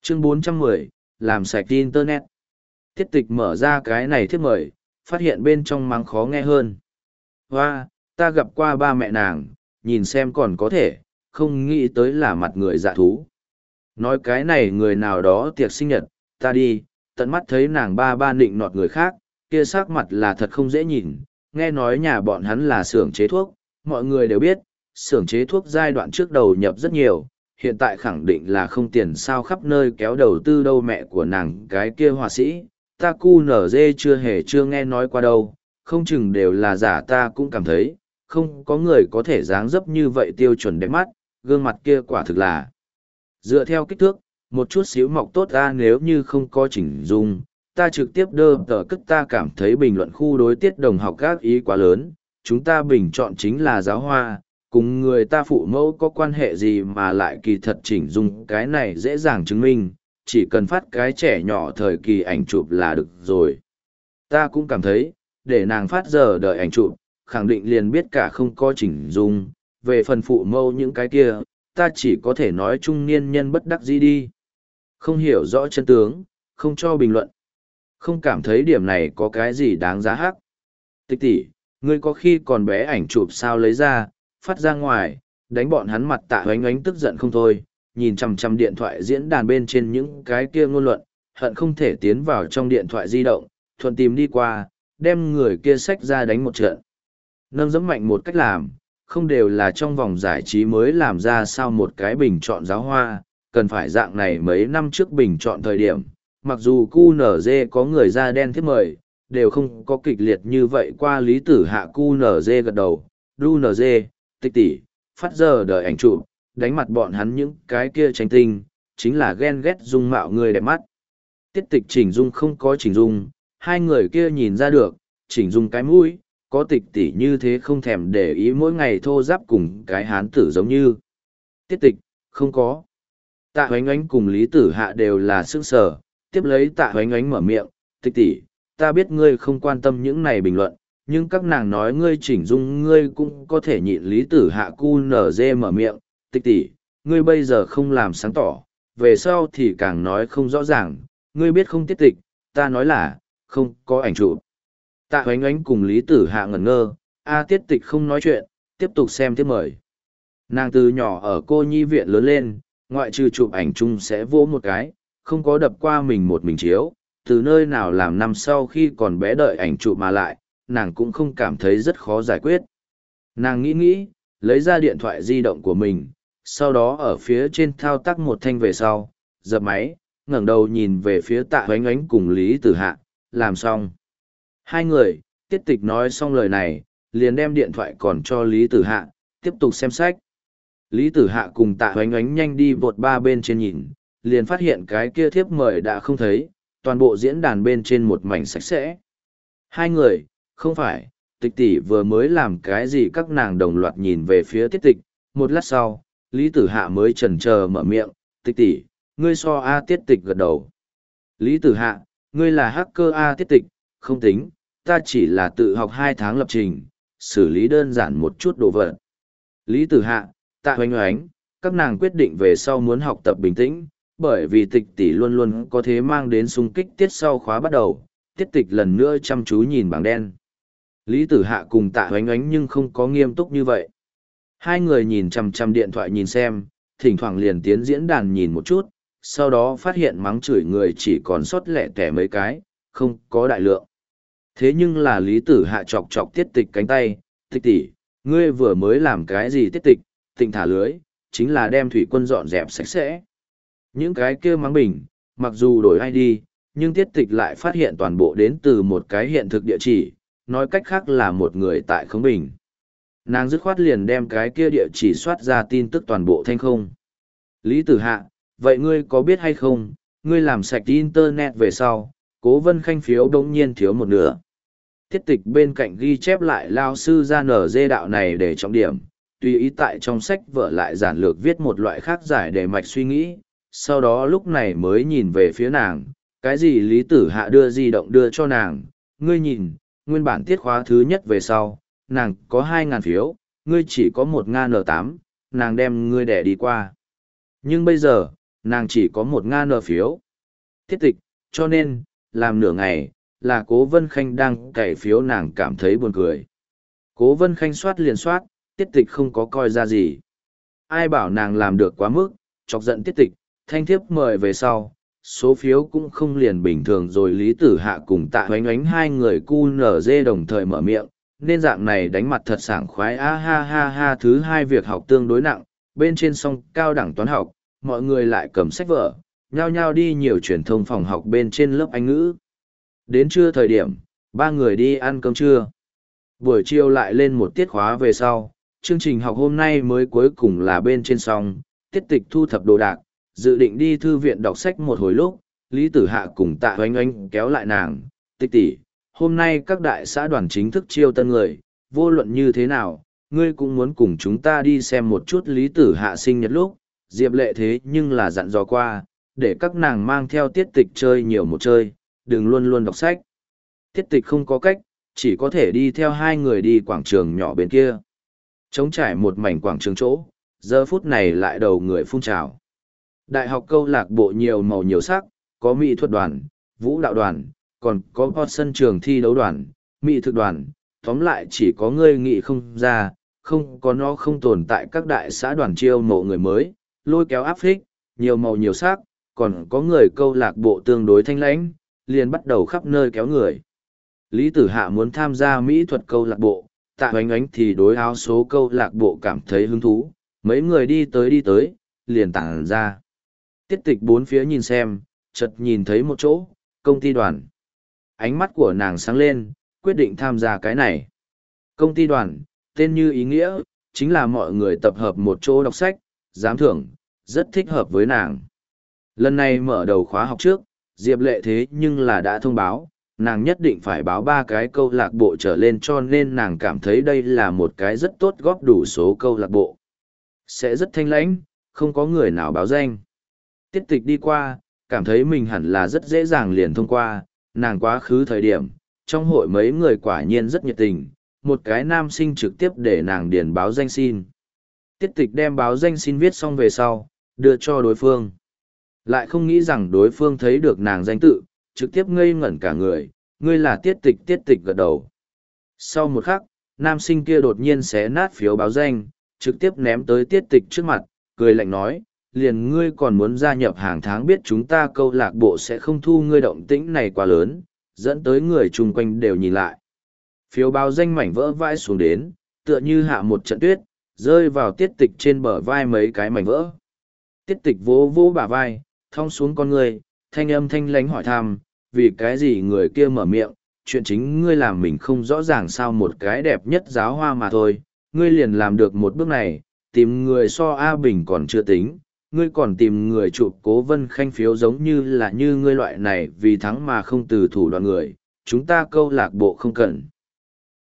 Chương 410, làm sạch Internet. Tiết tịch mở ra cái này thiếp mời, phát hiện bên trong mắng khó nghe hơn. Hoa, ta gặp qua ba mẹ nàng, nhìn xem còn có thể, không nghĩ tới là mặt người dạ thú. Nói cái này người nào đó tiệc sinh nhật, ta đi, tận mắt thấy nàng ba nịnh nọt người khác, kia sắc mặt là thật không dễ nhìn. Nghe nói nhà bọn hắn là xưởng chế thuốc, mọi người đều biết, xưởng chế thuốc giai đoạn trước đầu nhập rất nhiều, hiện tại khẳng định là không tiền sao khắp nơi kéo đầu tư đâu mẹ của nàng cái kia họa sĩ, ta cu nở dê chưa nghe nói qua đâu, không chừng đều là giả ta cũng cảm thấy, không có người có thể dáng dấp như vậy tiêu chuẩn đẹp mắt, gương mặt kia quả thực là dựa theo kích thước, một chút xíu mọc tốt ra nếu như không có chỉnh dung, ta trực tiếp đơ tờ cất ta cảm thấy bình luận khu đối tiết đồng học các ý quá lớn, chúng ta bình chọn chính là giáo hoa, cùng người ta phụ mẫu có quan hệ gì mà lại kỳ thật chỉnh dung cái này dễ dàng chứng minh, chỉ cần phát cái trẻ nhỏ thời kỳ ảnh chụp là được rồi. Ta cũng cảm thấy, để nàng phát giờ đợi ảnh chụp, khẳng định liền biết cả không có chỉnh dung, về phần phụ mẫu những cái kia, ta chỉ có thể nói trung niên nhân bất đắc dĩ đi. Không hiểu rõ chân tướng, không cho bình luận. Không cảm thấy điểm này có cái gì đáng giá hắc. Tịch tỷ, ngươi có khi còn bé ảnh chụp sao lấy ra, phát ra ngoài, đánh bọn hắn mặt Tạ Hoánh Oánh tức giận không thôi, nhìn chằm chằm điện thoại diễn đàn bên trên những cái kia ngôn luận, hận không thể tiến vào trong điện thoại di động, thuận tìm đi qua, đem người kia xách ra đánh một trận. Nâng dẫm mạnh một cách làm, không đều là trong vòng giải trí mới làm ra sao một cái bình chọn giáo hoa, cần phải dạng này mấy năm trước bình chọn thời điểm, mặc dù QNZ có người da đen thiết mời, đều không có kịch liệt như vậy qua lý tử hạ QNZ gật đầu, DuNZ, tịch tỷ, phát giờ đợi ảnh chụp, đánh mặt bọn hắn những cái kia tranh tinh, chính là ghen ghét dung mạo người đẹp mắt. Tiết tịch chỉnh dung không có chỉnh dung, hai người kia nhìn ra được, chỉnh dung cái mũi, có tịch tỷ như thế không thèm để ý mỗi ngày thô giáp cùng cái hán tử giống như. Tiết tịch, không có. Tạ Hoánh Oánh cùng Lý Tử Hạ đều là sức sở, tiếp lấy Tạ Hoánh Oánh mở miệng, tịch tỷ, ta biết ngươi không quan tâm những này bình luận, nhưng các nàng nói ngươi chỉnh dung ngươi cũng có thể nhịn. Lý Tử Hạ cu nở dê mở miệng, tịch tỷ, ngươi bây giờ không làm sáng tỏ, về sau thì càng nói không rõ ràng, ngươi biết không tiết tịch, ta nói là, không có ảnh chụp. Tạ Hoánh Oánh cùng Lý Tử Hạ ngẩn ngơ, tiết tịch không nói chuyện, tiếp tục xem tiếp mời. Nàng từ nhỏ ở cô nhi viện lớn lên, ngoại trừ chụp ảnh chung sẽ vỗ một cái, không có đập qua mình một mình chiếu, từ nơi nào làm năm sau khi còn bé đợi ảnh chụp mà lại, nàng cũng không cảm thấy rất khó giải quyết. Nàng nghĩ, lấy ra điện thoại di động của mình, sau đó ở phía trên thao tác một thanh về sau, dập máy, ngẩng đầu nhìn về phía Tạ Hoánh Oánh cùng Lý Tử Hạ, làm xong. Hai người, tiết tịch nói xong lời này, liền đem điện thoại còn cho Lý Tử Hạ, tiếp tục xem sách. Lý Tử Hạ cùng Tạ Hoánh Oánh nhanh đi vột ba bên trên nhìn, liền phát hiện cái kia thiếp mời đã không thấy, toàn bộ diễn đàn bên trên một mảnh sạch sẽ. Hai người, không phải, tịch tỷ vừa mới làm cái gì các nàng đồng loạt nhìn về phía tiết tịch, một lát sau, Lý Tử Hạ mới chần chờ mở miệng, tịch tỷ, ngươi so tiết tịch gật đầu. Lý Tử Hạ, ngươi là hacker tiết tịch, không tính, ta chỉ là tự học 2 tháng lập trình, xử lý đơn giản một chút đồ vật. Lý Tử Hạ, Tạ Hoánh Oánh, các nàng quyết định về sau muốn học tập bình tĩnh, bởi vì tịch tỷ luôn luôn có thế mang đến xung kích tiết sau khóa bắt đầu, tiết tịch lần nữa chăm chú nhìn bảng đen. Lý Tử Hạ cùng Tạ Hoánh Oánh nhưng không có nghiêm túc như vậy. Hai người nhìn chằm chằm điện thoại nhìn xem, thỉnh thoảng liền tiến diễn đàn nhìn một chút, sau đó phát hiện mắng chửi người chỉ còn sót lẻ tẻ mấy cái, không có đại lượng. Thế nhưng là Lý Tử Hạ chọc chọc tiết tịch cánh tay, tịch tỷ, ngươi vừa mới làm cái gì tiết tịch, tịnh thả lưới, chính là đem thủy quân dọn dẹp sạch sẽ. Những cái kia mắng bình, mặc dù đổi ID, nhưng tiết tịch lại phát hiện toàn bộ đến từ một cái hiện thực địa chỉ, nói cách khác là một người tại Khống Bình. Nàng dứt khoát liền đem cái kia địa chỉ soát ra tin tức toàn bộ thanh không. Lý Tử Hạ, vậy ngươi có biết hay không, ngươi làm sạch internet về sau, Cố Vân Khanh phiếu đống nhiên thiếu một nửa. Tiết tịch bên cạnh ghi chép lại lao sư ra nở dê đạo này để trọng điểm, tùy ý tại trong sách vở lại giản lược viết một loại khác giải để mạch suy nghĩ, sau đó lúc này mới nhìn về phía nàng, cái gì Lý Tử Hạ đưa di động đưa cho nàng, ngươi nhìn, nguyên bản tiết khóa thứ nhất về sau, nàng có 2.000 phiếu, ngươi chỉ có 1.000 N8, nàng đem ngươi đẻ đi qua. Nhưng bây giờ, nàng chỉ có 1.000 phiếu. Tiết tịch, cho nên, làm nửa ngày, là Cố Vân Khanh đang cày phiếu nàng cảm thấy buồn cười. Cố Vân Khanh soát liền soát, tiết tịch không có coi ra gì. Ai bảo nàng làm được quá mức, chọc giận tiết tịch, thanh thiếp mời về sau, số phiếu cũng không liền bình thường rồi. Lý Tử Hạ cùng Tạ Oánh Oánh hai người QNZ đồng thời mở miệng, nên dạng này đánh mặt thật sảng khoái. A ha ha ha. Thứ hai, việc học tương đối nặng, bên trên song cao đẳng toán học, mọi người lại cầm sách vở, nhao nhao đi nhiều truyền thông phòng học bên trên lớp Anh ngữ. Đến trưa thời điểm, ba người đi ăn cơm trưa. Buổi chiều lại lên một tiết khóa về sau, chương trình học hôm nay mới cuối cùng là bên trên xong, tiết tịch thu thập đồ đạc, dự định đi thư viện đọc sách một hồi lúc, Lý Tử Hạ cùng Tạ Oánh Oánh kéo lại nàng, tịch tỷ, hôm nay các đại xã đoàn chính thức chiêu tân người, vô luận như thế nào, ngươi cũng muốn cùng chúng ta đi xem một chút. Lý Tử Hạ sinh nhật lúc, Diệp Lệ thế nhưng là dặn dò qua, để các nàng mang theo tiết tịch chơi nhiều một chơi, đừng luôn luôn đọc sách. Tiết tịch không có cách, chỉ có thể đi theo hai người đi quảng trường nhỏ bên kia. Trống trải một mảnh quảng trường chỗ, giờ phút này lại đầu người phun trào. Đại học câu lạc bộ nhiều màu nhiều sắc, có mỹ thuật đoàn, vũ đạo đoàn, còn có sân trường thi đấu đoàn, mỹ thực đoàn, tóm lại chỉ có ngươi nghị không ra, không có nó không tồn tại. Các đại xã đoàn chiêu mộ người mới, lôi kéo áp phích, nhiều màu nhiều sắc, còn có người câu lạc bộ tương đối thanh lãnh, liền bắt đầu khắp nơi kéo người. Lý Tử Hạ muốn tham gia mỹ thuật câu lạc bộ, Tạ Oánh Oánh thì đối áo số câu lạc bộ cảm thấy hứng thú, mấy người đi tới, liền tản ra. Tiết tịch bốn phía nhìn xem, chợt nhìn thấy một chỗ, công ty đoàn. Ánh mắt của nàng sáng lên, quyết định tham gia cái này. Công ty đoàn, tên như ý nghĩa, chính là mọi người tập hợp một chỗ đọc sách, giám thưởng, rất thích hợp với nàng. Lần này mở đầu khóa học trước, Diệp Lệ thế nhưng là đã thông báo, nàng nhất định phải báo 3 cái câu lạc bộ trở lên, cho nên nàng cảm thấy đây là một cái rất tốt góp đủ số câu lạc bộ. Sẽ rất thanh lãnh, không có người nào báo danh. Tiết tịch đi qua, cảm thấy mình hẳn là rất dễ dàng liền thông qua, nàng quá khứ thời điểm, trong hội mấy người quả nhiên rất nhiệt tình, một cái nam sinh trực tiếp để nàng điền báo danh xin. Tiết tịch đem báo danh xin viết xong về sau, đưa cho đối phương. Lại không nghĩ rằng đối phương thấy được nàng danh tự, trực tiếp ngây ngẩn cả người, ngươi là tiết tịch gật đầu. Sau một khắc, nam sinh kia đột nhiên xé nát phiếu báo danh, trực tiếp ném tới tiết tịch trước mặt, cười lạnh nói, liền ngươi còn muốn gia nhập hàng tháng, biết chúng ta câu lạc bộ sẽ không thu ngươi, động tĩnh này quá lớn, dẫn tới người chung quanh đều nhìn lại. Phiếu báo danh mảnh vỡ vãi xuống đến, tựa như hạ một trận tuyết, rơi vào tiết tịch trên bờ vai mấy cái mảnh vỡ. Tiết tịch vỗ vỗ bả vai, thong xuống con người, thanh âm thanh lánh hỏi thăm, vì cái gì người kia mở miệng, chuyện chính ngươi làm mình không rõ ràng sao, một cái đẹp nhất giáo hoa mà thôi, ngươi liền làm được một bước này, tìm người so A Bình còn chưa tính, ngươi còn tìm người chụp Cố Vân Khanh phiếu, giống như là như ngươi loại này vì thắng mà không từ thủ đoạn người, chúng ta câu lạc bộ không cần.